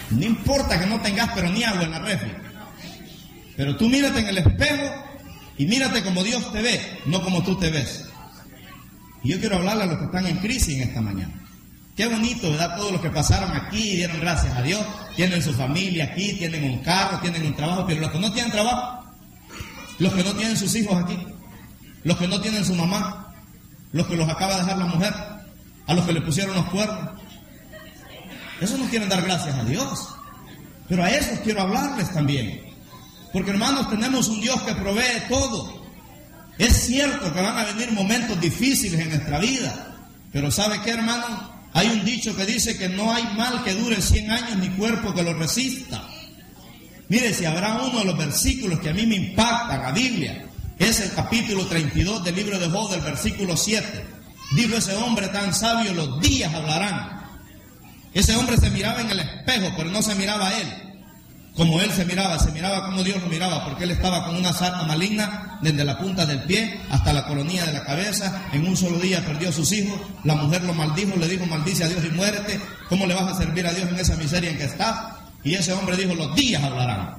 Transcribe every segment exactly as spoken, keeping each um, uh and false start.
No importa que no tengas pero ni agua en la refri. Pero tú mírate en el espejo y mírate como Dios te ve, no como tú te ves. Y yo quiero hablarle a los que están en crisis en esta mañana. Qué bonito, ¿verdad? Todos los que pasaron aquí dieron gracias a Dios, tienen su familia aquí, tienen un carro, tienen un trabajo, pero los que no tienen trabajo, los que no tienen sus hijos aquí, los que no tienen su mamá, los que los acaba de dejar la mujer, a los que le pusieron los cuernos, esos no quieren dar gracias a Dios. Pero a esos quiero hablarles también. Porque hermanos, tenemos un Dios que provee todo. Es cierto que van a venir momentos difíciles en nuestra vida. Pero ¿sabe qué, hermano? Hay un dicho que dice que no hay mal que dure cien años ni cuerpo que lo resista. Mire, si habrá uno de los versículos que a mí me impactan, la Biblia, es el capítulo treinta y dos del libro de Job, del versículo siete. Dijo ese hombre tan sabio, los días hablarán. Ese hombre se miraba en el espejo, pero no se miraba a él como él se miraba, se miraba como Dios lo miraba, porque él estaba con una sarna maligna desde la punta del pie hasta la coronilla de la cabeza. En un solo día perdió a sus hijos, la mujer lo maldijo, le dijo: maldice a Dios y muérete. ¿Cómo le vas a servir a Dios en esa miseria en que estás? Y ese hombre dijo: los días hablarán.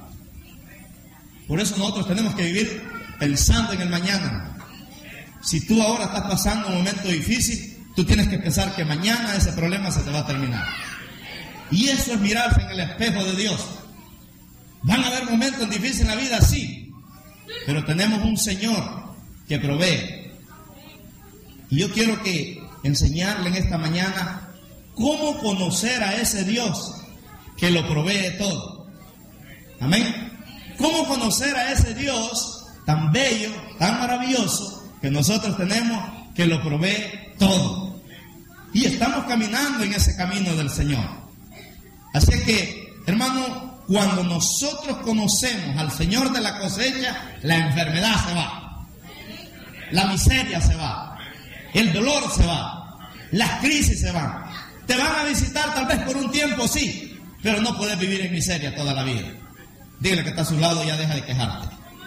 Por eso nosotros tenemos que vivir pensando en el mañana. Si tú ahora estás pasando un momento difícil, tú tienes que pensar que mañana ese problema se te va a terminar. Y eso es mirarse en el espejo de Dios. Van a haber momentos difíciles en la vida, sí, pero tenemos un Señor que provee. Y yo quiero que enseñarle en esta mañana cómo conocer a ese Dios que lo provee todo. Amén. Cómo conocer a ese Dios tan bello, tan maravilloso, que nosotros tenemos, que lo provee todo. Y estamos caminando en ese camino del Señor. Así es que, hermano, cuando nosotros conocemos al Señor de la cosecha, la enfermedad se va, la miseria se va, el dolor se va, las crisis se van. Te van a visitar tal vez por un tiempo, sí, pero no puedes vivir en miseria toda la vida. Dile que está a su lado, ya deja de quejarte.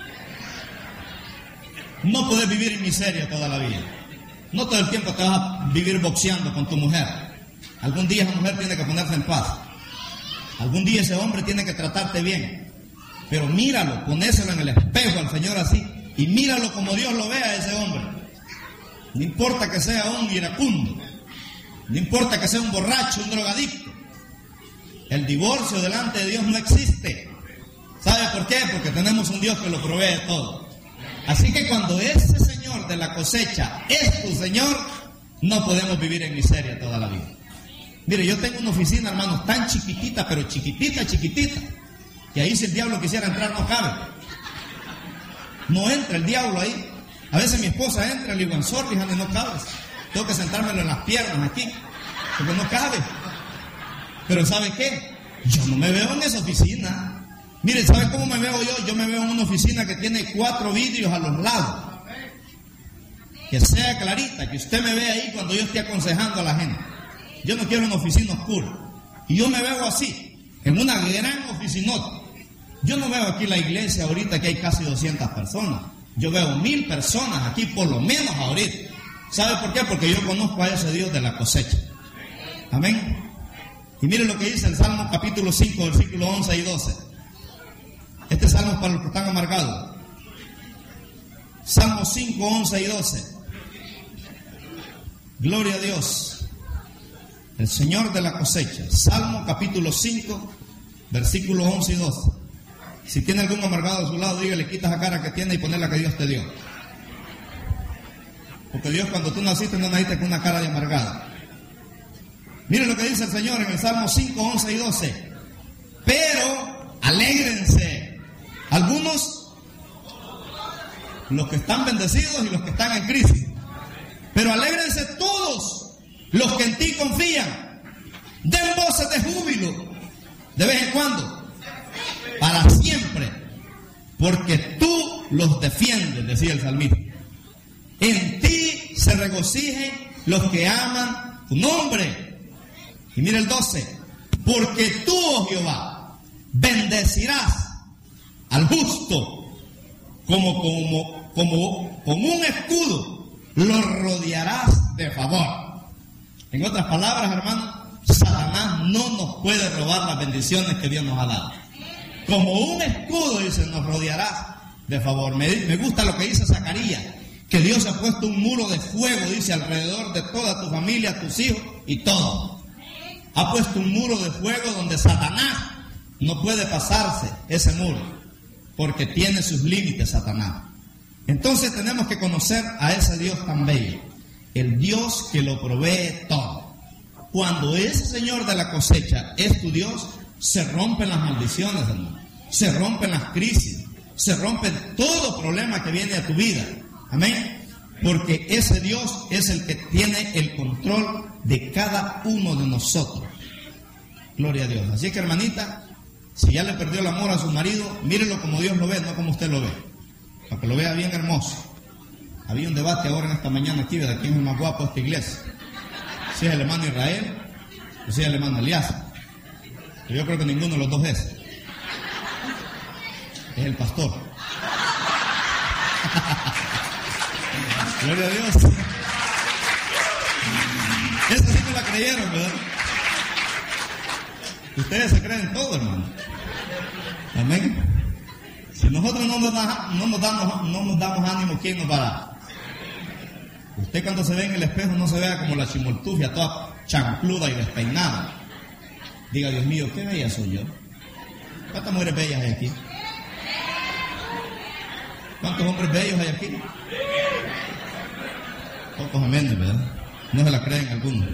No puedes vivir en miseria toda la vida. No todo el tiempo te vas a vivir boxeando con tu mujer. Algún día esa mujer tiene que ponerse en paz. Algún día ese hombre tiene que tratarte bien. Pero míralo, ponéselo en el espejo al Señor así, y míralo como Dios lo ve a ese hombre. No importa que sea un iracundo, no importa que sea un borracho, un drogadicto. El divorcio delante de Dios no existe. ¿Sabe por qué? Porque tenemos un Dios que lo provee todo. Así que cuando ese Señor de la cosecha es tu Señor, no podemos vivir en miseria toda la vida. Mire, yo tengo una oficina, hermanos, tan chiquitita, pero chiquitita, chiquitita, que ahí si el diablo quisiera entrar no cabe. No entra el diablo ahí. A veces mi esposa entra y le digo: sorry, honey, no cabes. Tengo que sentármelo en las piernas aquí, porque no cabe. Pero ¿sabe qué? Yo no me veo en esa oficina. Mire, ¿sabe cómo me veo yo? Yo me veo en una oficina que tiene cuatro vidrios a los lados. Que sea clarita, que usted me vea ahí cuando yo esté aconsejando a la gente. Yo no quiero una oficina oscura. Y yo me veo así, en una gran oficinota. Yo no veo aquí la iglesia ahorita que hay casi doscientas personas. Yo veo mil personas aquí por lo menos ahorita. ¿Sabe por qué? Porque yo conozco a ese Dios de la cosecha. Amén. Y mire lo que dice el Salmo capítulo cinco, versículos once y doce. Este salmo es para los que están amargados. Salmo cinco, once y doce. Gloria a Dios. El Señor de la cosecha. Salmo capítulo cinco, versículos once y doce. Si tiene algún amargado a su lado, dígale: quita esa cara que tiene y ponle la que Dios te dio. Porque Dios, cuando tú naciste, no naciste con una cara de amargado. Miren lo que dice el Señor en el Salmo cinco, once y doce. Pero alégrense algunos, los que están bendecidos y los que están en crisis. Pero alégrense todos los que en ti confían. Den voces de júbilo de vez en cuando, para siempre, porque tú los defiendes, decía el salmista. En ti se regocijen los que aman tu nombre. Y mira el doce. Porque tú, oh Jehová, bendecirás al justo, como, como, como con un escudo lo rodearás de favor. En otras palabras, hermano, Satanás no nos puede robar las bendiciones que Dios nos ha dado. Como un escudo, dice, nos rodeará de favor. Me, me gusta lo que dice Zacarías, que Dios ha puesto un muro de fuego, dice, alrededor de toda tu familia, tus hijos y todo. Ha puesto un muro de fuego donde Satanás no puede pasarse ese muro, porque tiene sus límites Satanás. Entonces tenemos que conocer a ese Dios tan bello, el Dios que lo provee todo. Cuando ese Señor de la cosecha es tu Dios, se rompen las maldiciones, hermano. Se rompen las crisis, se rompen todo problema que viene a tu vida. Amén. Porque ese Dios es el que tiene el control de cada uno de nosotros. Gloria a Dios. Así que, hermanita, si ya le perdió el amor a su marido, mírelo como Dios lo ve, no como usted lo ve. Para que lo vea bien hermoso. Había un debate ahora en esta mañana aquí, ¿verdad? ¿Quién es el más guapo de esta iglesia? Si es el hermano Israel o si es el hermano Elías. Yo creo que ninguno de los dos es. Es el pastor. Gloria a Dios. Esa sí me la creyeron, ¿verdad? Ustedes se creen todo, hermano. Amén. Si nosotros no nos, da, no nos, damos, no nos damos ánimo, ¿quién nos va a dar? Usted cuando se ve en el espejo no se vea como la chimoltufia, toda chancluda y despeinada. Diga, Dios mío, qué bella soy yo. ¿Cuántas mujeres bellas hay aquí? ¿Cuántos hombres bellos hay aquí? Pocos aménes, ¿verdad? No se la creen algunos.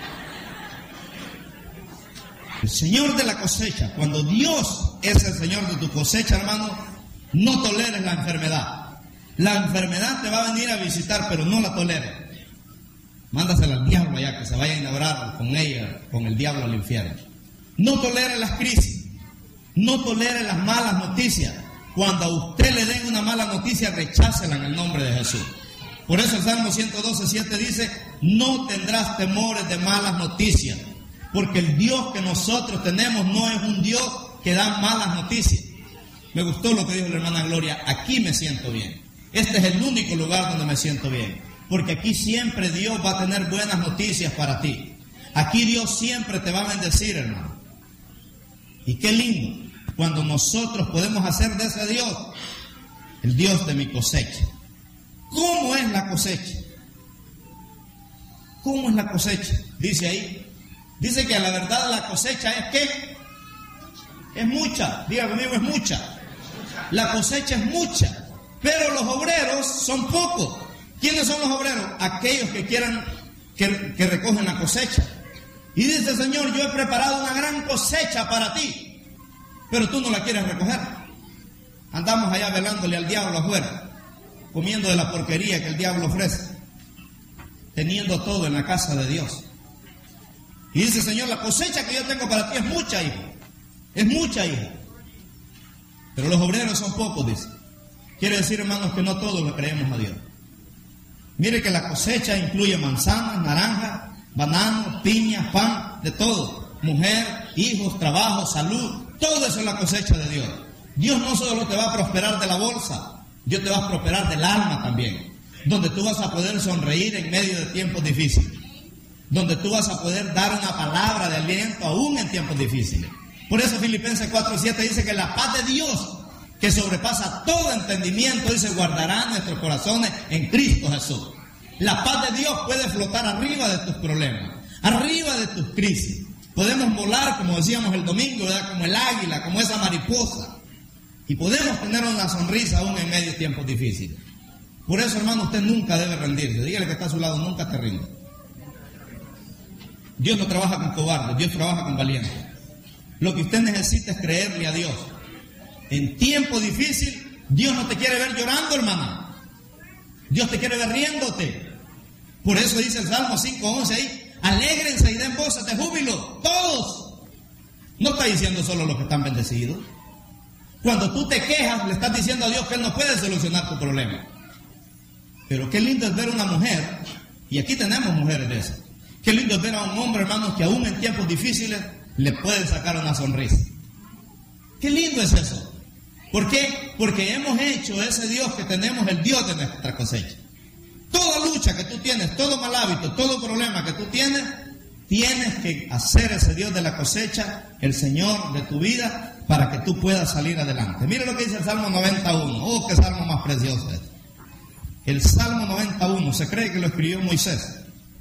El Señor de la cosecha, cuando Dios es el Señor de tu cosecha, hermano, no toleres la enfermedad. La enfermedad te va a venir a visitar, pero no la toleres. Mándasela al diablo allá, que se vaya a inaugurar con ella, con el diablo al infierno. No tolere las crisis, no tolere las malas noticias. Cuando a usted le den una mala noticia, rechácela en el nombre de Jesús. Por eso el Salmo ciento doce, siete dice, no tendrás temores de malas noticias, porque el Dios que nosotros tenemos no es un Dios que da malas noticias. Me gustó lo que dijo la hermana Gloria, aquí me siento bien. Este es el único lugar donde me siento bien, porque aquí siempre Dios va a tener buenas noticias para ti. Aquí Dios siempre te va a bendecir, hermano. Y qué lindo cuando nosotros podemos hacer de ese Dios el Dios de mi cosecha. ¿Cómo es la cosecha? ¿Cómo es la cosecha? Dice ahí. Dice que la verdad la cosecha es ¿qué? Es mucha. Diga conmigo, es mucha. La cosecha es mucha. Pero los obreros son pocos. ¿Quiénes son los obreros? Aquellos que quieran que, que recogen la cosecha. Y dice, Señor, yo he preparado una gran cosecha para ti, pero tú no la quieres recoger. Andamos allá velándole al diablo afuera, comiendo de la porquería que el diablo ofrece, teniendo todo en la casa de Dios. Y dice, Señor, la cosecha que yo tengo para ti es mucha, hijo. Es mucha, hijo. Pero los obreros son pocos, dice. Quiere decir, hermanos, que no todos le creemos a Dios. Mire que la cosecha incluye manzanas, naranjas, bananos, piñas, pan, de todo. Mujer, hijos, trabajo, salud. Todo eso es la cosecha de Dios. Dios no solo te va a prosperar de la bolsa, Dios te va a prosperar del alma también. Donde tú vas a poder sonreír en medio de tiempos difíciles. Donde tú vas a poder dar una palabra de aliento aún en tiempos difíciles. Por eso Filipenses cuatro siete dice que la paz de Dios, que sobrepasa todo entendimiento, dice, guardará nuestros corazones en Cristo Jesús. La paz de Dios puede flotar arriba de tus problemas, arriba de tus crisis. Podemos volar, como decíamos el domingo, ¿verdad? Como el águila, como esa mariposa. Y podemos tener una sonrisa aún en medio de tiempos difíciles. Por eso, hermano, usted nunca debe rendirse. Dígale que está a su lado, nunca te rinda. Dios no trabaja con cobardes, Dios trabaja con valientes. Lo que usted necesita es creerle a Dios. En tiempo difícil, Dios no te quiere ver llorando, hermano. Dios te quiere ver riéndote. Por eso dice el Salmo cinco once ahí, alégrense y den voces de júbilo, todos. No está diciendo solo los que están bendecidos. Cuando tú te quejas, le estás diciendo a Dios que Él no puede solucionar tu problema. Pero qué lindo es ver una mujer, y aquí tenemos mujeres de esas. Qué lindo es ver a un hombre, hermanos, que aún en tiempos difíciles le puede sacar una sonrisa. Qué lindo es eso. ¿Por qué? Porque hemos hecho ese Dios que tenemos el Dios de nuestra cosecha. Toda lucha que tú tienes, todo mal hábito, todo problema que tú tienes, Tienes que hacer ese Dios de la cosecha el Señor de tu vida para que tú puedas salir adelante. Mire lo que dice el Salmo noventa y uno. Oh, qué salmo más precioso es. El Salmo noventa y uno, se cree que lo escribió Moisés.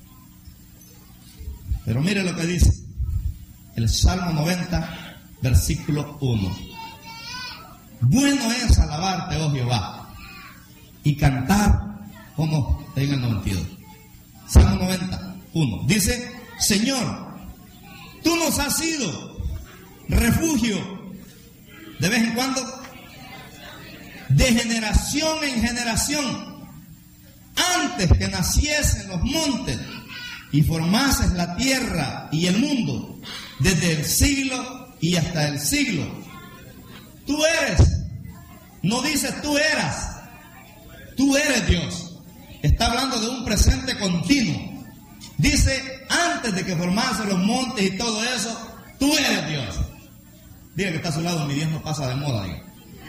Pero mire lo que dice. El Salmo noventa, versículo uno. Bueno es alabarte, oh Jehová, y cantar como en el noventa y dos. Salmo noventa y uno. Dice: Señor, tú nos has sido refugio de vez en cuando, de generación en generación, antes que naciesen los montes y formases la tierra y el mundo, desde el siglo y hasta el siglo. Tú eres, no dice tú eras, tú eres Dios. Está hablando de un presente continuo. Dice, antes de que formase los montes y todo eso, tú eres Dios. Diga que está a su lado: mi Dios no pasa de moda. Diga.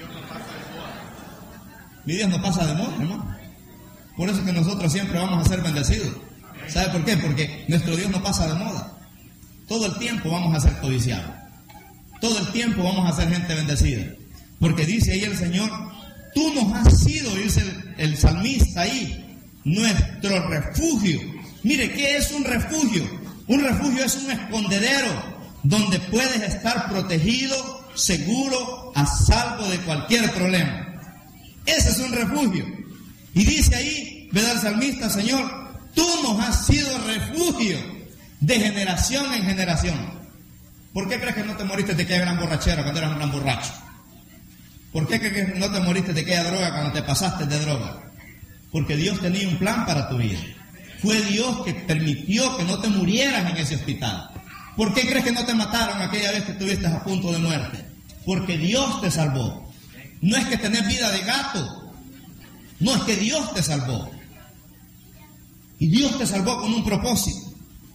Mi Dios no pasa de moda, hermano. Por eso es que nosotros siempre vamos a ser bendecidos. ¿Sabe por qué? Porque nuestro Dios no pasa de moda. Todo el tiempo vamos a ser codiciados. Todo el tiempo vamos a ser gente bendecida. Porque dice ahí el Señor: tú nos has sido, dice el, el salmista ahí, nuestro refugio. Mire, ¿qué es un refugio? Un refugio es un escondedero donde puedes estar protegido, seguro, a salvo de cualquier problema. Ese es un refugio. Y dice ahí, ¿verdad el salmista? Señor, tú nos has sido refugio de generación en generación. ¿Por qué crees que no te moriste de aquella gran borrachera cuando eras un gran borracho? ¿Por qué crees que no te moriste de aquella droga cuando te pasaste de droga? Porque Dios tenía un plan para tu vida. Fue Dios que permitió que no te murieras en ese hospital. ¿Por qué crees que no te mataron aquella vez que estuviste a punto de muerte? Porque Dios te salvó. No es que tenés vida de gato. No, es que Dios te salvó. Y Dios te salvó con un propósito.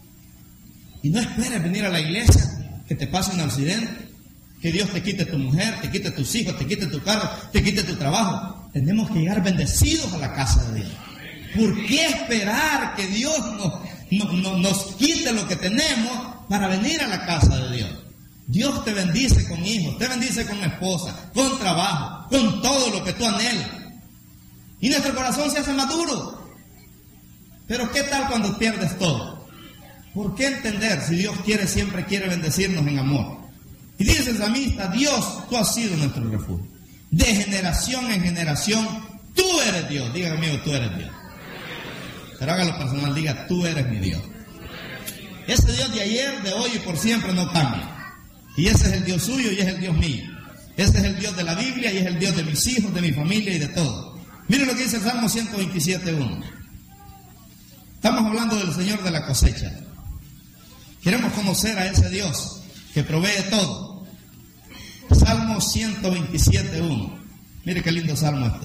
Y no esperes venir a la iglesia que te pase un accidente, que Dios te quite tu mujer, te quite tus hijos, te quite tu carro, te quite tu trabajo. Tenemos que llegar bendecidos a la casa de Dios. ¿Por qué esperar que Dios nos, no, no, nos quite lo que tenemos para venir a la casa de Dios? Dios te bendice con hijos, te bendice con esposa, con trabajo, con todo lo que tú anhelas. Y nuestro corazón se hace maduro. Pero ¿qué tal cuando pierdes todo? ¿Por qué entender si Dios quiere, siempre quiere bendecirnos en amor? Y dice el salmista: Dios, tú has sido nuestro refugio. De generación en generación, tú eres Dios. Diga conmigo: tú eres Dios. Pero hágalo personal, diga: tú eres mi Dios. Ese Dios de ayer, de hoy y por siempre no cambia. Y ese es el Dios suyo y es el Dios mío. Ese es el Dios de la Biblia y es el Dios de mis hijos, de mi familia y de todo. Miren lo que dice el Salmo ciento veintisiete, uno. Estamos hablando del Señor de la cosecha. Queremos conocer a ese Dios que provee todo. Salmo ciento veintisiete, uno. Mire qué lindo salmo este.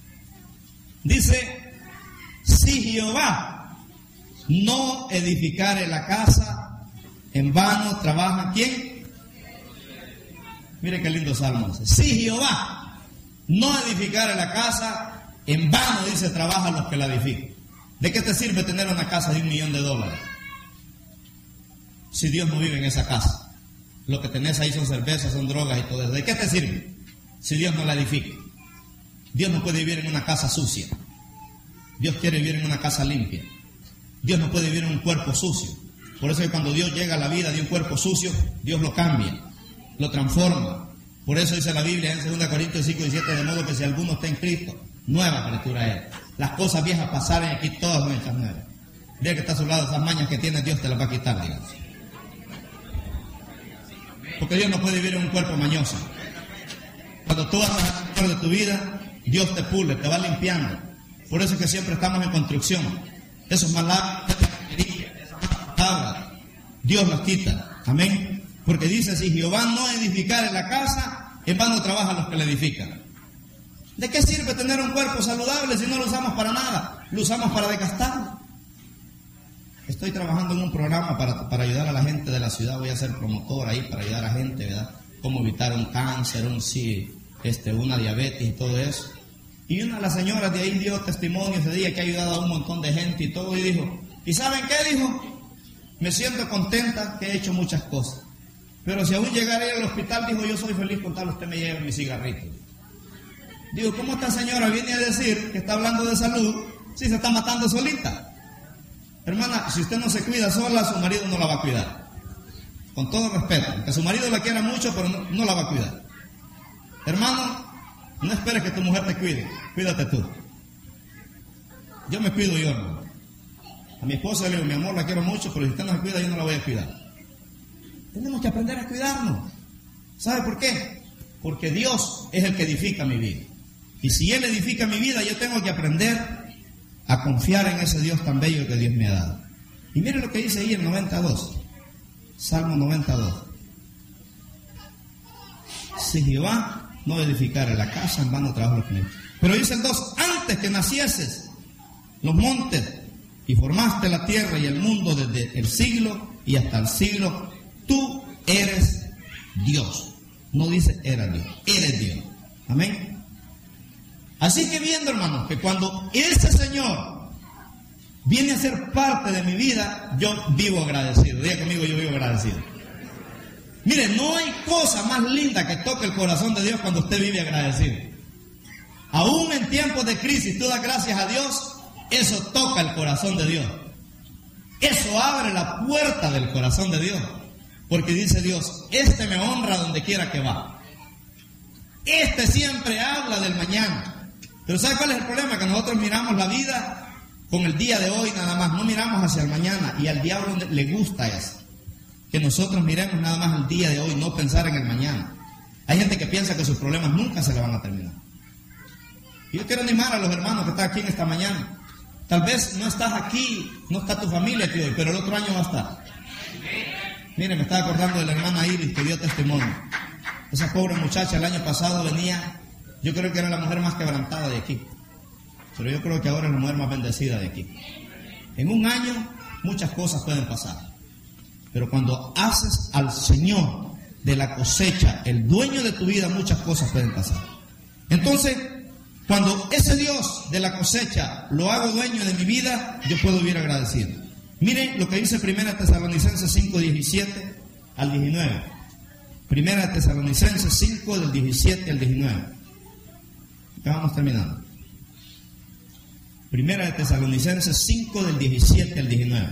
Dice: si Jehová no edificare la casa, en vano trabaja ¿quién? Mire qué lindo salmo ese. Si Jehová no edificare la casa, en vano, dice, trabajan los que la edifican. ¿De qué te sirve tener una casa de un millón de dólares si Dios no vive en esa casa? Lo que tenés ahí son cervezas, son drogas y todo eso. ¿De qué te sirve si Dios no la edifica? Dios no puede vivir en una casa sucia. Dios quiere vivir en una casa limpia. Dios no puede vivir en un cuerpo sucio. Por eso es que cuando Dios llega a la vida de un cuerpo sucio, Dios lo cambia, lo transforma. Por eso dice la Biblia en segunda Corintios cinco y siete: de modo que si alguno está en Cristo, nueva criatura es. Las cosas viejas pasaron y aquí todas son hechas nuevas. Diga que está a su lado: esas mañas que tiene Dios te las va a quitar, digamos. Porque Dios no puede vivir en un cuerpo mañoso. Cuando tú haces el mejor de tu vida, Dios te pule, te va limpiando. Por eso es que siempre estamos en construcción. Esos malos, esas palabras, Dios los quita. Amén. Porque dice: si Jehová no edificare la casa, en vano trabajan los que la edifican. ¿De qué sirve tener un cuerpo saludable si no lo usamos para nada? Lo usamos para desgastarlo. Estoy trabajando en un programa para, para ayudar a la gente de la ciudad. Voy a ser promotor ahí para ayudar a la gente, ¿verdad? Cómo evitar un cáncer, un sí, este, una diabetes y todo eso. Y una de las señoras de ahí dio testimonio ese día que ha ayudado a un montón de gente y todo. Y dijo, ¿y saben qué dijo? me siento contenta que he hecho muchas cosas. Pero si aún llegaré al hospital, dijo, yo soy feliz con tal, usted me lleva mi cigarrito. Digo, ¿cómo esta señora viene a decir que está hablando de salud si se está matando solita? Hermana, si usted no se cuida sola, su marido no la va a cuidar. Con todo respeto, que su marido la quiera mucho, pero no, no la va a cuidar. Hermano, no esperes que tu mujer te cuide, cuídate tú. Yo me cuido yo, hermano. A mi esposa le digo, mi amor, la quiero mucho, pero si usted no se cuida, yo no la voy a cuidar. Tenemos que aprender a cuidarnos. ¿Sabe por qué? Porque Dios es el que edifica mi vida. Y si Él edifica mi vida, yo tengo que aprender a confiar en ese Dios tan bello que Dios me ha dado. Y mire lo que dice ahí en noventa y dos. Salmo noventa y dos. Si Jehová no edificare la casa, en vano trabajo los que. Pero dice el dos, antes que nacieses los montes y formaste la tierra y el mundo desde el siglo y hasta el siglo, tú eres Dios. No dice era Dios, eres Dios. Amén. Así que viendo, hermanos, que cuando ese Señor viene a ser parte de mi vida, yo vivo agradecido. Diga conmigo, yo vivo agradecido. Mire, no hay cosa más linda que toque el corazón de Dios cuando usted vive agradecido. Aún en tiempos de crisis, tú das gracias a Dios, eso toca el corazón de Dios. Eso abre la puerta del corazón de Dios. Porque dice Dios, este me honra donde quiera que va. Este siempre habla del mañana. Pero ¿sabe cuál es el problema? Que nosotros miramos la vida con el día de hoy nada más. No miramos hacia el mañana. Y al diablo le gusta eso. Que nosotros miremos nada más el día de hoy, no pensar en el mañana. Hay gente que piensa que sus problemas nunca se le van a terminar. Y yo quiero animar a los hermanos que están aquí en esta mañana. Tal vez no estás aquí, no está tu familia aquí hoy, pero el otro año va a estar. Mire, me estaba acordando de la hermana Iris que dio testimonio. Esa pobre muchacha el año pasado venía, yo creo que era la mujer más quebrantada de aquí. Pero yo creo que ahora es la mujer más bendecida de aquí. En un año muchas cosas pueden pasar. Pero cuando haces al Señor de la cosecha el dueño de tu vida, muchas cosas pueden pasar. Entonces, cuando ese Dios de la cosecha lo hago dueño de mi vida, yo puedo vivir agradecido. Miren lo que dice Primera Tesalonicenses cinco, diecisiete al diecinueve. Primera Tesalonicenses cinco, del diecisiete al diecinueve. Ya vamos terminando. Primera de Tesalonicenses cinco, del diecisiete al diecinueve.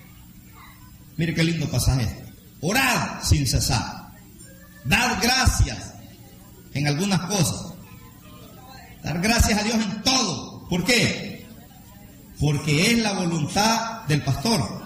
Mire qué lindo pasaje este. Orad sin cesar. Dad gracias en algunas cosas. Dar gracias a Dios en todo. ¿Por qué? Porque es la voluntad del pastor.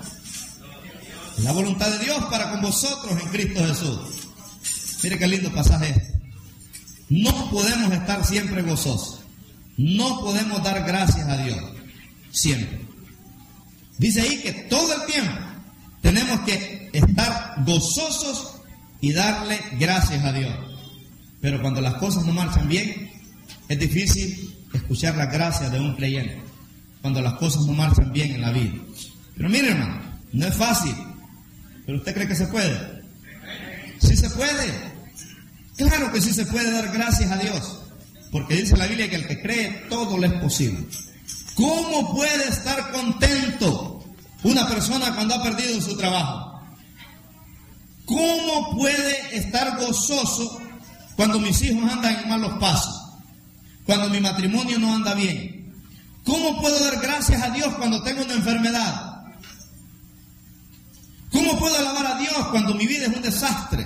Es la voluntad de Dios para con vosotros en Cristo Jesús. Mire qué lindo pasaje este. No podemos estar siempre gozosos. No podemos dar gracias a Dios siempre. Dice ahí que todo el tiempo tenemos que estar gozosos y darle gracias a Dios. Pero cuando las cosas no marchan bien, es difícil escuchar las gracias de un creyente. Cuando las cosas no marchan bien en la vida. Pero mire, hermano, no es fácil. ¿Pero usted cree que se puede? Sí se puede. Claro que sí se puede dar gracias a Dios. Porque dice la Biblia que el que cree todo le es posible. ¿Cómo puede estar contento una persona cuando ha perdido su trabajo? ¿Cómo puede estar gozoso cuando mis hijos andan en malos pasos? Cuando mi matrimonio no anda bien. ¿Cómo puedo dar gracias a Dios cuando tengo una enfermedad? ¿Cómo puedo alabar a Dios cuando mi vida es un desastre?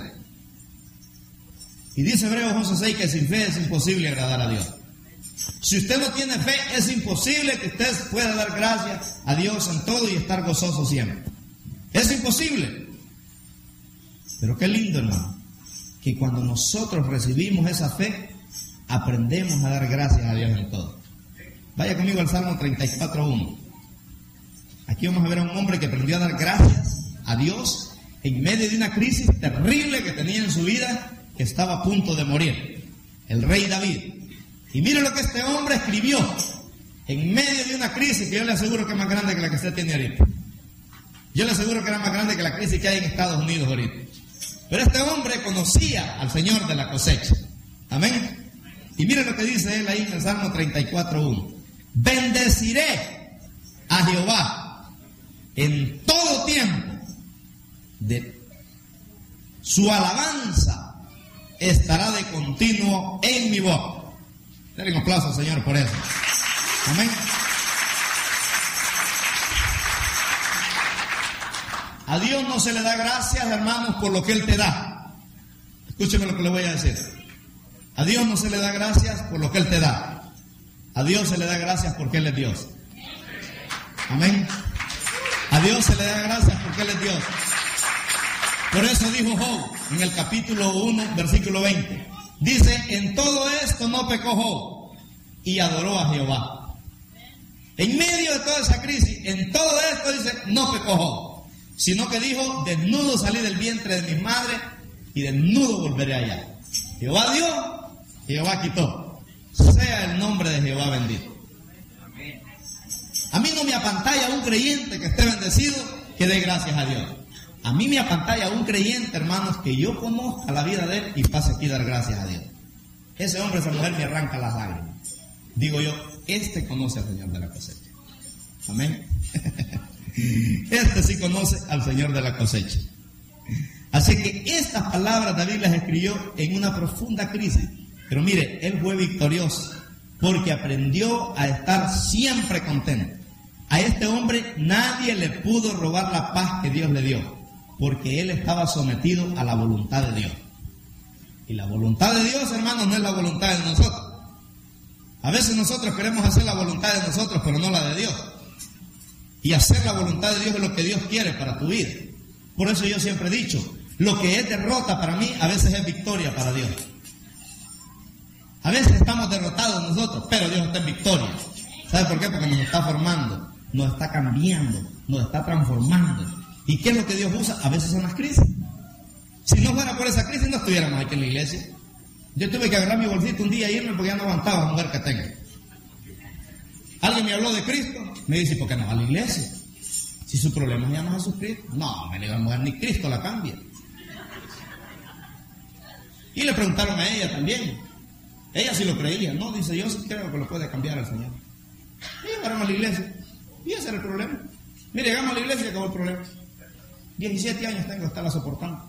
Y dice Hebreos once seis que sin fe es imposible agradar a Dios. Si usted no tiene fe, es imposible que usted pueda dar gracias a Dios en todo y estar gozoso siempre. Es imposible. Pero qué lindo, hermano, que cuando nosotros recibimos esa fe, aprendemos a dar gracias a Dios en todo. Vaya conmigo al Salmo treinta y cuatro uno. Aquí vamos a ver a un hombre que aprendió a dar gracias a Dios en medio de una crisis terrible que tenía en su vida, que estaba a punto de morir. El rey David. Y mire lo que este hombre escribió en medio de una crisis que yo le aseguro que es más grande que la que usted tiene ahorita. Yo le aseguro que era más grande que la crisis que hay en Estados Unidos ahorita. Pero este hombre conocía al Señor de la cosecha. Amén. Y mire lo que dice él ahí en el Salmo treinta y cuatro uno. Bendeciré a Jehová en todo tiempo. de su alabanza estará de continuo en mi boca. Denle un aplauso al Señor por eso. Amén. A Dios no se le da gracias, hermanos, por lo que Él te da. Escúcheme lo que le voy a decir. A Dios no se le da gracias por lo que Él te da. A Dios se le da gracias porque Él es Dios. Amén. A Dios se le da gracias porque Él es Dios. Por eso dijo Job en el capítulo uno, versículo veinte. Dice, en todo esto no pecó Job y adoró a Jehová. En medio de toda esa crisis, en todo esto dice, no pecó Job, sino que dijo, desnudo salí del vientre de mi madre y desnudo volveré allá. Jehová dio, Jehová quitó. Sea el nombre de Jehová bendito. A mí no me apantalla un creyente que esté bendecido que dé gracias a Dios. A mí me apantalla un creyente, hermanos, que yo conozca la vida de él y pase aquí a dar gracias a Dios. Ese hombre, esa mujer me arranca las lágrimas. Digo yo, este conoce al Señor de la cosecha. Amén. Este sí conoce al Señor de la cosecha. Así que estas palabras David las escribió en una profunda crisis. Pero mire, él fue victorioso porque aprendió a estar siempre contento. A este hombre nadie le pudo robar la paz que Dios le dio, porque él estaba sometido a la voluntad de Dios. Y la voluntad de Dios, hermanos, no es la voluntad de nosotros. A veces nosotros queremos hacer la voluntad de nosotros, pero no la de Dios. Y hacer la voluntad de Dios es lo que Dios quiere para tu vida. Por eso yo siempre he dicho, lo que es derrota para mí, a veces es victoria para Dios. A veces estamos derrotados nosotros, pero Dios está en victoria. ¿Sabe por qué? Porque nos está formando, nos está cambiando, nos está transformando. ¿Y qué es lo que Dios usa? A veces son las crisis. Si no fuera por esa crisis, no estuviéramos aquí en la iglesia. Yo tuve que agarrar mi bolsito un día y irme porque ya no aguantaba la mujer que tengo. Alguien me habló de Cristo, me dice, ¿por qué no va a la iglesia? Si su problema se llama Jesucristo. No, me le iba a mujer, ni Cristo la cambia. Y le preguntaron a ella también. Ella sí lo creía, no, dice, yo sí creo que lo puede cambiar el Señor. Y llegaron a la iglesia, y ese era el problema. Mire, llegamos a la iglesia y acabó el problema. diecisiete años tengo que estarla soportando.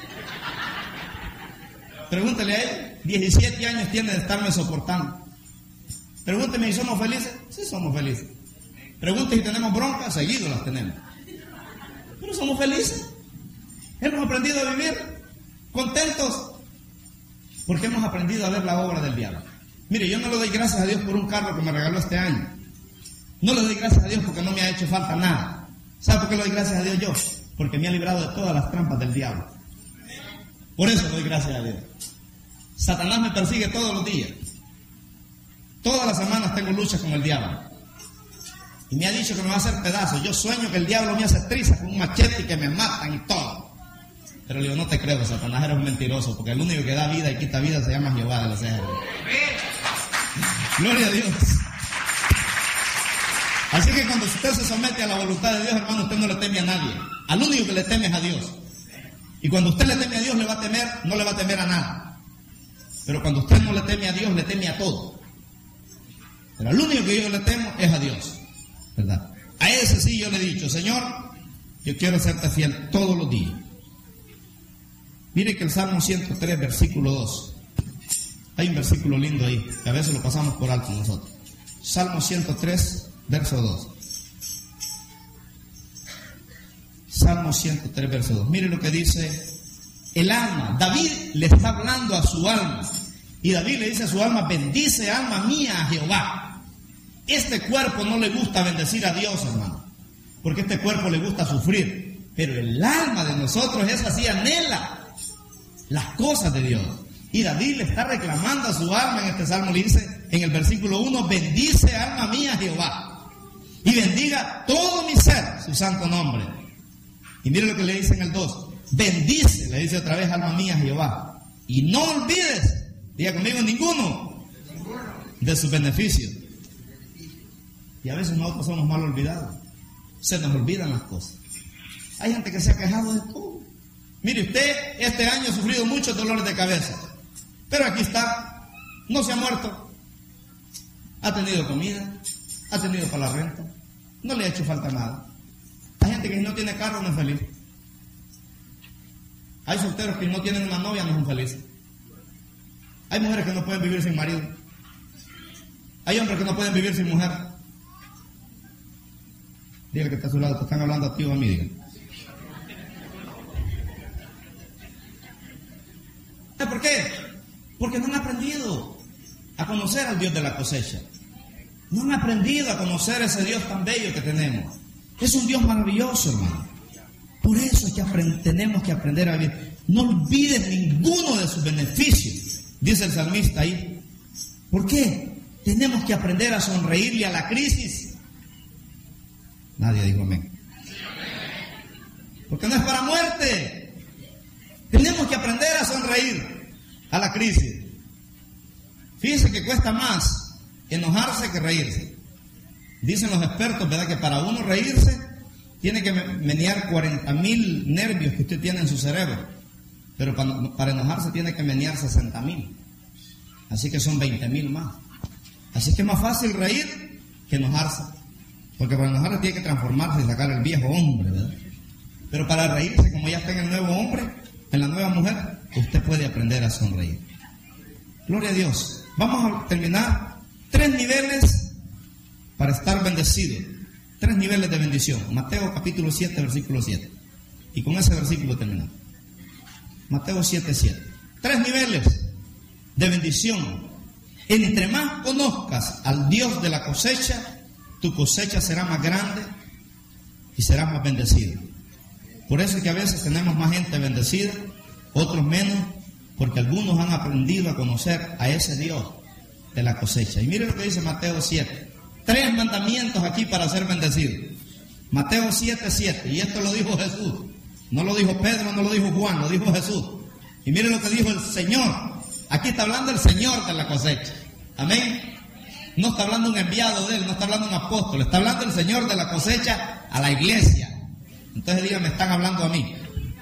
Pregúntele a ella, diecisiete años tiene de estarme soportando. Pregúnteme, ¿y somos felices? Sí, somos felices. Pregúnteme, ¿y tenemos broncas? Seguido las tenemos. Pero somos felices. Hemos aprendido a vivir contentos. Porque hemos aprendido a ver la obra del diablo. Mire, yo no le doy gracias a Dios por un carro que me regaló este año. No le doy gracias a Dios porque no me ha hecho falta nada. ¿Sabe por qué le doy gracias a Dios yo? Porque me ha librado de todas las trampas del diablo. Por eso le doy gracias a Dios. Satanás me persigue todos los días. Todas las semanas tengo luchas con el diablo. Y me ha dicho que me va a hacer pedazos. Yo sueño que el diablo me hace trizas con un machete y que me matan y todo. Pero le digo, no te creo, Satanás, eres un mentiroso, porque el único que da vida y quita vida se llama Jehová de los ejércitos. Gloria a Dios. Así que cuando usted se somete a la voluntad de Dios, hermano, usted no le teme a nadie. Al único que le teme es a Dios. Y cuando usted le teme a Dios, le va a temer, no le va a temer a nada. Pero cuando usted no le teme a Dios, le teme a todo. Pero al único que yo le temo es a Dios, ¿verdad? A ese sí yo le he dicho, Señor, yo quiero serte fiel todos los días. Mire que el Salmo ciento tres, versículo dos. Hay un versículo lindo ahí, que a veces lo pasamos por alto nosotros. Salmo ciento tres, verso dos. Salmo ciento tres, verso dos. Mire lo que dice el alma. David le está hablando a su alma. Y David le dice a su alma, bendice alma mía a Jehová. Este cuerpo no le gusta bendecir a Dios, hermano. Porque este cuerpo le gusta sufrir. Pero el alma de nosotros es así, anhela las cosas de Dios. Y David le está reclamando a su alma en este salmo, le dice en el versículo uno, bendice alma mía Jehová, y bendiga todo mi ser su santo nombre. Y mire lo que le dice en el dos, bendice, le dice otra vez alma mía Jehová, y no olvides, diga conmigo, ninguno de sus beneficios. Y a veces nosotros somos mal olvidados, se nos olvidan las cosas. Hay gente que se ha quejado de todo. Mire, usted este año ha sufrido muchos dolores de cabeza, pero aquí está, no se ha muerto, ha tenido comida, ha tenido para la renta, no le ha hecho falta nada. Hay gente que no tiene carro, no es feliz. Hay solteros que no tienen una novia, no son felices. Hay mujeres que no pueden vivir sin marido. Hay hombres que no pueden vivir sin mujer. Dígale que está a su lado, te están hablando a ti o a mí, dígale. ¿Por qué? Porque no han aprendido a conocer al Dios de la cosecha. No han aprendido a conocer ese Dios tan bello que tenemos. Es un Dios maravilloso, hermano. Por eso es que aprend- tenemos que aprender a vivir. No olvides ninguno de sus beneficios, dice el salmista ahí. ¿Por qué? Tenemos que aprender a sonreírle a la crisis. Nadie dijo amén. Porque no es para muerte. Tenemos que aprender a sonreír a la crisis. Fíjense que cuesta más enojarse que reírse. Dicen los expertos, ¿verdad?, que para uno reírse tiene que menear cuarenta mil nervios que usted tiene en su cerebro. Pero para, para enojarse tiene que menear sesenta mil. Así que son veinte mil más. Así que es más fácil reír que enojarse. Porque para enojarse tiene que transformarse y sacar el viejo hombre, ¿verdad? Pero para reírse, como ya está en el nuevo hombre, en la nueva mujer, usted puede aprender a sonreír. Gloria a Dios. Vamos a terminar tres niveles para estar bendecido. Tres niveles de bendición. Mateo capítulo siete, versículo siete. Y con ese versículo terminamos. Mateo siete, siete. Tres niveles de bendición. Entre más conozcas al Dios de la cosecha, tu cosecha será más grande y serás más bendecido. Por eso es que a veces tenemos más gente bendecida, otros menos, porque algunos han aprendido a conocer a ese Dios de la cosecha. Y mire lo que dice Mateo siete. Tres mandamientos aquí para ser bendecido. Mateo siete, siete. Y esto lo dijo Jesús. No lo dijo Pedro, no lo dijo Juan, lo dijo Jesús. Y mire lo que dijo el Señor. Aquí está hablando el Señor de la cosecha. Amén. No está hablando un enviado de Él, no está hablando un apóstol. Está hablando el Señor de la cosecha a la iglesia. Entonces digan, me están hablando a mí.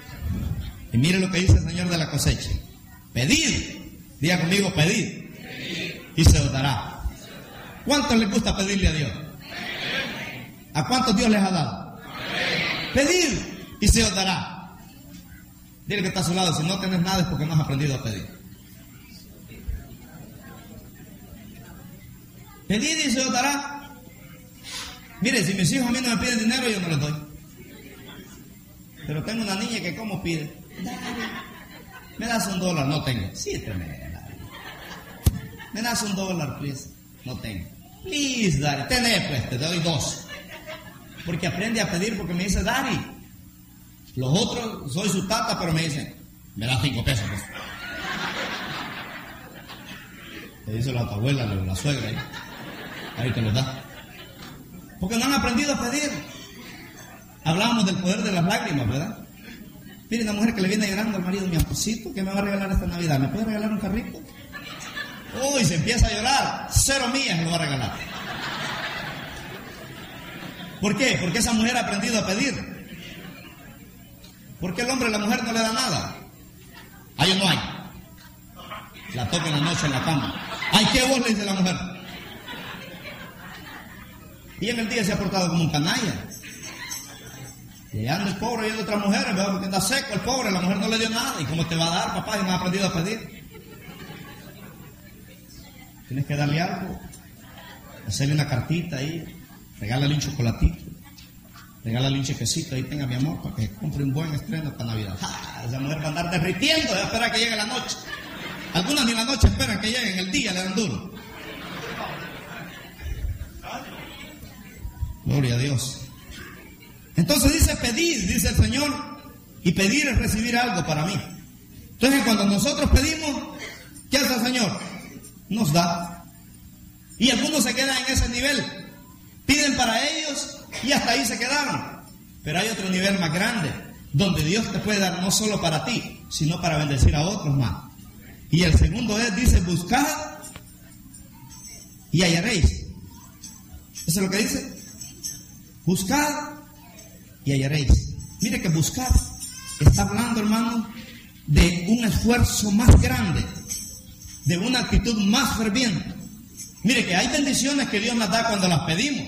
Y mire lo que dice el Señor de la cosecha. Pedid. Diga conmigo, pedid. Y se os dará. ¿Cuántos les gusta pedirle a Dios? ¿A cuántos Dios les ha dado? Pedid y se os dará. Dile que está a su lado, si no tenés nada es porque no has aprendido a pedir. Pedid y se os dará. Mire, si mis hijos a mí no me piden dinero, yo no les doy. Pero tengo una niña que ¿cómo pide? ¿Me das un dólar? No tengo. Sí, te me da. ¿Me das un dólar, please? No tengo. Please, Dari. Tené, pues, te doy dos. Porque aprende a pedir porque me dice Dari. Los otros, soy su tata, pero me dicen, me da cinco pesos, pues. Le dice la abuela, la suegra ahí. Ahí te los da. Porque no han aprendido a pedir. Hablábamos del poder de las lágrimas, ¿verdad? Mire, una mujer que le viene llorando al marido, mi amorcito, ¿qué me va a regalar esta Navidad? ¿Me puede regalar un carrito? Uy, se empieza a llorar. Cero millas me va a regalar. ¿Por qué? Porque esa mujer ha aprendido a pedir. ¿Por qué el hombre a la mujer no le da nada? ¿Hay o no hay? La toca en la noche en la cama. ¿Ay, qué vos? Le dice la mujer. Y en el día se ha portado como un canalla. Y anda el pobre viendo otras mujeres, ¿verdad? Porque anda seco el pobre, la mujer no le dio nada. ¿Y cómo te va a dar, papá, si no has aprendido a pedir? Tienes que darle algo, hacerle una cartita ahí, regálale un chocolatito, regálale un chequecito, ahí tenga mi amor, para que compre un buen estreno para Navidad. ¡Ah! Esa mujer va a andar derritiendo, va a esperar que llegue la noche. Algunas ni la noche esperan que lleguen, el día le dan duro. Gloria a Dios. Entonces dice pedir, dice el Señor, y pedir es recibir algo para mí. Entonces cuando nosotros pedimos, ¿qué hace el Señor? Nos da. Y algunos se quedan en ese nivel. Piden para ellos y hasta ahí se quedaron. Pero hay otro nivel más grande, donde Dios te puede dar no solo para ti, sino para bendecir a otros más. Y el segundo es, dice, buscad y hallaréis. ¿Eso es lo que dice? Buscad y hallaréis. Mire que buscar está hablando, hermano, de un esfuerzo más grande, de una actitud más ferviente. Mire que hay bendiciones que Dios nos da cuando las pedimos,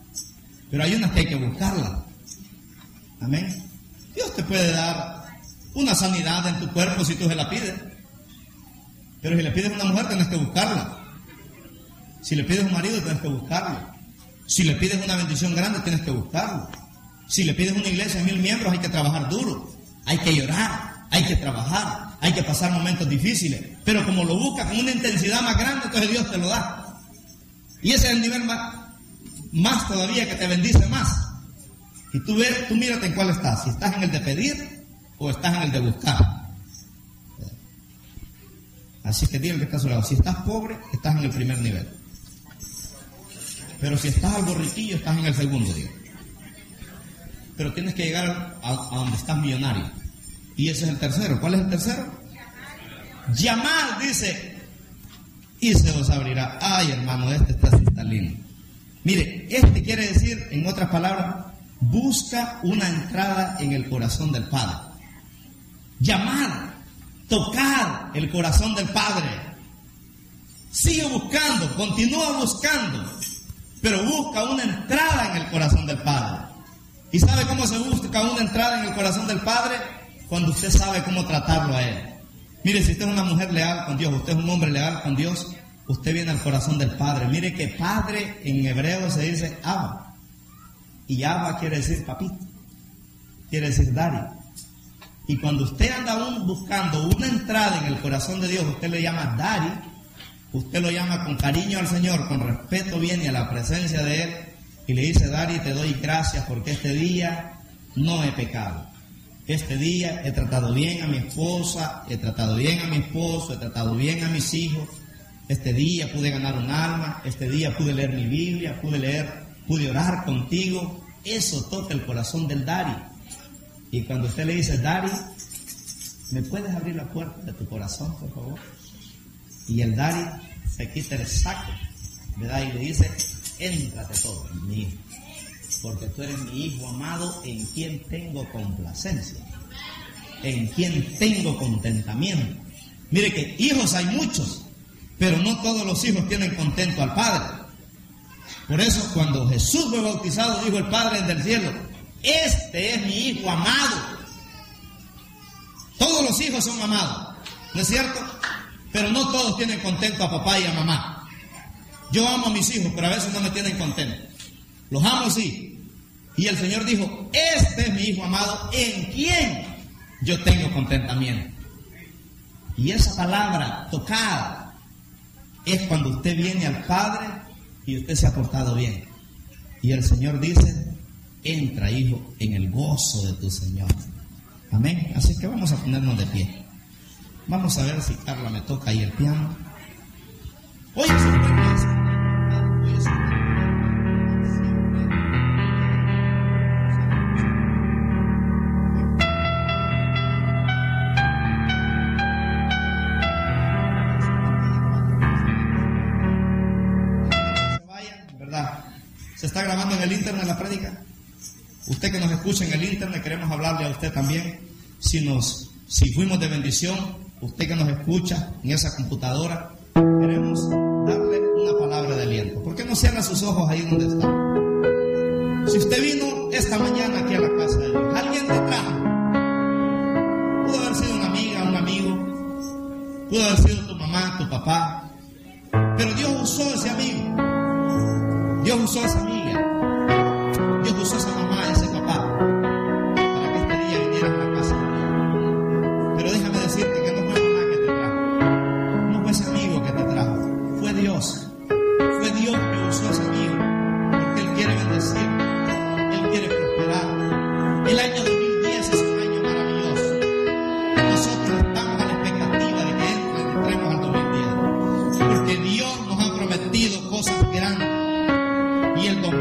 pero hay unas que hay que buscarlas. Amén. Dios te puede dar una sanidad en tu cuerpo si tú se la pides. Pero si le pides a una mujer, tienes que buscarla. Si le pides a un marido, tienes que buscarlo. Si le pides una bendición grande, tienes que buscarlo. Si le pides una iglesia de mil miembros, hay que trabajar duro. Hay que llorar, hay que trabajar, hay que pasar momentos difíciles. Pero como lo buscas con una intensidad más grande, entonces Dios te lo da. Y ese es el nivel más, más todavía que te bendice más. Y tú, ves, tú mírate en cuál estás. Si estás en el de pedir o estás en el de buscar. Así que dile que está a su lado. Si estás pobre, estás en el primer nivel. Pero si estás algo riquillo, estás en el segundo nivel. Pero tienes que llegar a, a donde estás millonario. Y ese es el tercero. ¿Cuál es el tercero? Llamar, dice, y se os abrirá. Ay, hermano, este está cristalino. Mire, este quiere decir, en otras palabras, busca una entrada en el corazón del Padre. Llamar, tocar el corazón del Padre. Sigue buscando, continúa buscando, pero busca una entrada en el corazón del Padre. ¿Y sabe cómo se busca una entrada en el corazón del Padre? Cuando usted sabe cómo tratarlo a Él. Mire, si usted es una mujer leal con Dios, usted es un hombre leal con Dios, usted viene al corazón del Padre. Mire que Padre en hebreo se dice Abba. Y Abba quiere decir papito, quiere decir daddy. Y cuando usted anda aún buscando una entrada en el corazón de Dios, usted le llama daddy, usted lo llama con cariño al Señor, con respeto, viene a la presencia de Él y le dice: daddy, te doy gracias porque este día no he pecado. Este día he tratado bien a mi esposa, he tratado bien a mi esposo, he tratado bien a mis hijos. Este día pude ganar un alma, este día pude leer mi Biblia, pude leer, pude orar contigo. Eso toca el corazón del daddy. Y cuando usted le dice: daddy, ¿me puedes abrir la puerta de tu corazón, por favor? Y el daddy se quita el saco, ¿verdad? Y le dice: éntrate todo en mi hijo, porque tú eres mi hijo amado, en quien tengo complacencia, en quien tengo contentamiento. Mire que hijos hay muchos, pero no todos los hijos tienen contento al Padre. Por eso cuando Jesús fue bautizado, dijo el Padre del cielo: este es mi hijo amado. Todos los hijos son amados, ¿no es cierto? Pero no todos tienen contento a papá y a mamá. Yo amo a mis hijos, pero a veces no me tienen contento. Los amo, sí. Y el Señor dijo: este es mi hijo amado, en quien yo tengo contentamiento. Y esa palabra tocada es cuando usted viene al Padre y usted se ha portado bien. Y el Señor dice: entra, hijo, en el gozo de tu Señor. Amén. Así que vamos a ponernos de pie. Vamos a ver si Carla me toca ahí el piano. Oye, ¿se está grabando en el internet la prédica? Usted que nos escucha en el internet, queremos hablarle a usted también. Si nos, si fuimos de bendición, usted que nos escucha en esa computadora, queremos darle una palabra de aliento. ¿Por qué no cierra sus ojos ahí donde está? Si usted vino esta mañana aquí a la casa de Dios, alguien te trajo. Pudo haber sido una amiga, un amigo, pudo haber sido tu mamá, tu papá, pero Dios usó ese amigo. Dios usó a esa amiga, Dios usó a esa mamá, a ese papá, para que este día vinieran a la casa. Pero déjame decirte que no fue mamá que te trajo, no fue ese amigo que te trajo, fue Dios. Fue Dios que usó a ese amigo, porque Él quiere bendecir, Él quiere prosperar. El año dos mil diez es un año maravilloso. Nosotros estamos a la expectativa de que entre, entremos al dos mil diez, porque Dios nos ha prometido cosas grandes. Y el dos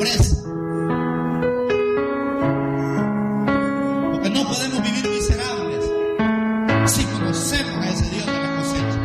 pobreza. Porque no podemos vivir miserables si conocemos a ese Dios de la cosecha.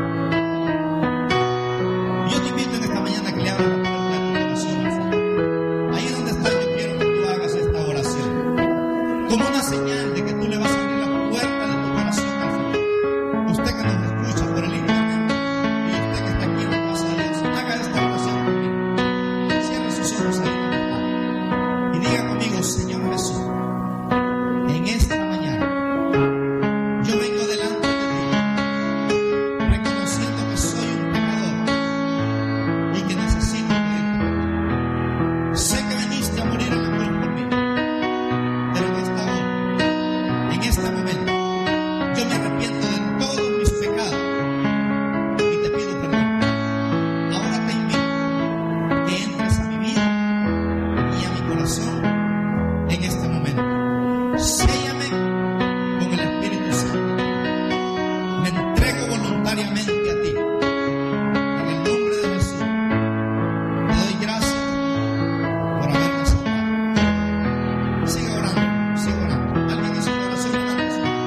Yo te invito en esta mañana que le abras la puerta de tu corazón al Señor. Ahí donde estás, yo quiero que tú hagas esta oración como una señal de que tú le vas a abrir la puerta de tu corazón al Señor. Usted que nos escucha por el internet y usted que está aquí en la casa de Dios, haga esta oración conmigo. Cierre sus ojos ahí donde está y diga conmigo: Señor Jesús, en esta mañana yo vengo delante de ti reconociendo que soy un pecador y que necesito pedirte perdón. Sé que veniste a morir en la cruz por mí, pero en esta hora, en este momento, yo me arrepiento de todos mis pecados y te pido perdón. Ahora te invito que entres a mi vida y a mi corazón en este momento. Séllame con el Espíritu Santo. Me entrego voluntariamente a ti. En el nombre de Jesús, te doy gracias por haberme salvado. Siga orando, siga orando. Alguien hizo una oración orando.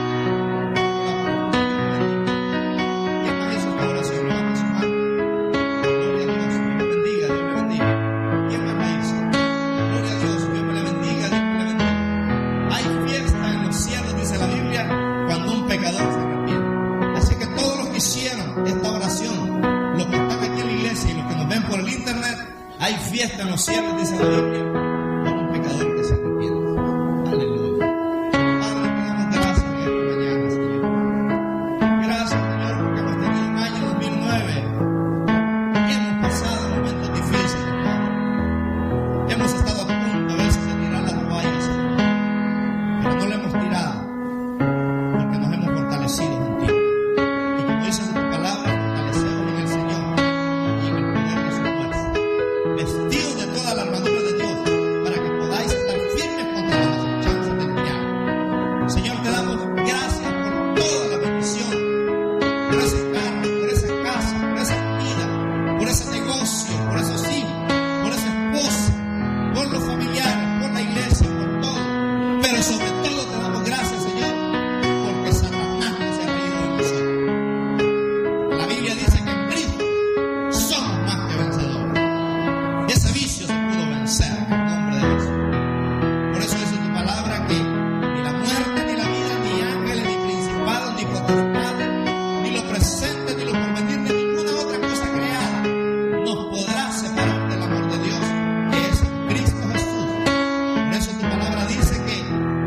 ¿Quién más hizo esta oración? Levanta su mano. Gloria a Dios, Dios le bendiga, Dios le bendiga. ¿Quién más la hizo? Gloria a Dios, Dios me le bendiga, Dios me le bendiga. Hay fiesta en los cielos, dice la Biblia, cuando un pecador se arrepiente. Así que todos los que hicieron esta oración, los que están aquí en la iglesia y los que nos ven por el internet, hay fiesta en los cielos, dice la Biblia, por un pecador que se arrepiente. Aleluya. Padre, te damos gracias en esta mañana, Señor. Gracias, Señor, porque hemos tenido un año dos mil nueve y hemos pasado momentos difíciles, Padre. Hemos estado a punto a veces de tirar la toalla, Señor, pero no la hemos tirado porque nos hemos fortalecido en ti. Y como dices en tu palabra, fortalecemos en el Señor y en el poder de su fuerza, vestidos de toda la armadura de Dios, para que podáis estar firmes contra las acechanzas del diablo. Señor, te damos gracias por toda la bendición, por ese carro, por esa casa, por esa comida, por ese negocio, por esos hijos, por esa esposa, por los familiares, por la iglesia, por todo. Pero sobre todo te damos gracias, Señor, porque Satanás no se ha reído de nosotros. La Biblia dice que en Cristo somos más que vencedores. Y ese vicio se pudo vencer en el nombre de Jesús. Por eso dice tu palabra que ni la muerte, ni la vida, ni ángeles, ni principados, ni potestades, ni lo presente, ni lo porvenir, ni ninguna otra cosa creada nos podrá separar del amor de Dios que es en Cristo Jesús. Por eso tu palabra dice que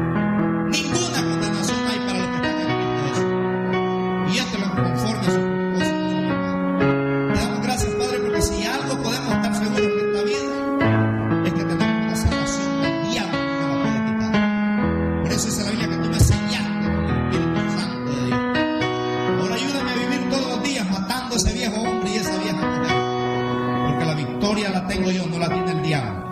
ninguna condenación hay para los que están en Cristo Jesús. Y esto lo conforme a su propósito, Señor. Te damos gracias, Padre, porque si algo podemos estar seguros en esta vida es que tenemos una salvación que el diablo no la puede quitar. Por eso dice la Biblia que tú me sellaste con el Espíritu Santo de Dios. Ahora ayúdame a vivir todos los días matando a ese viejo hombre y esa vieja mujer, porque la victoria la tengo yo, no la tiene el diablo.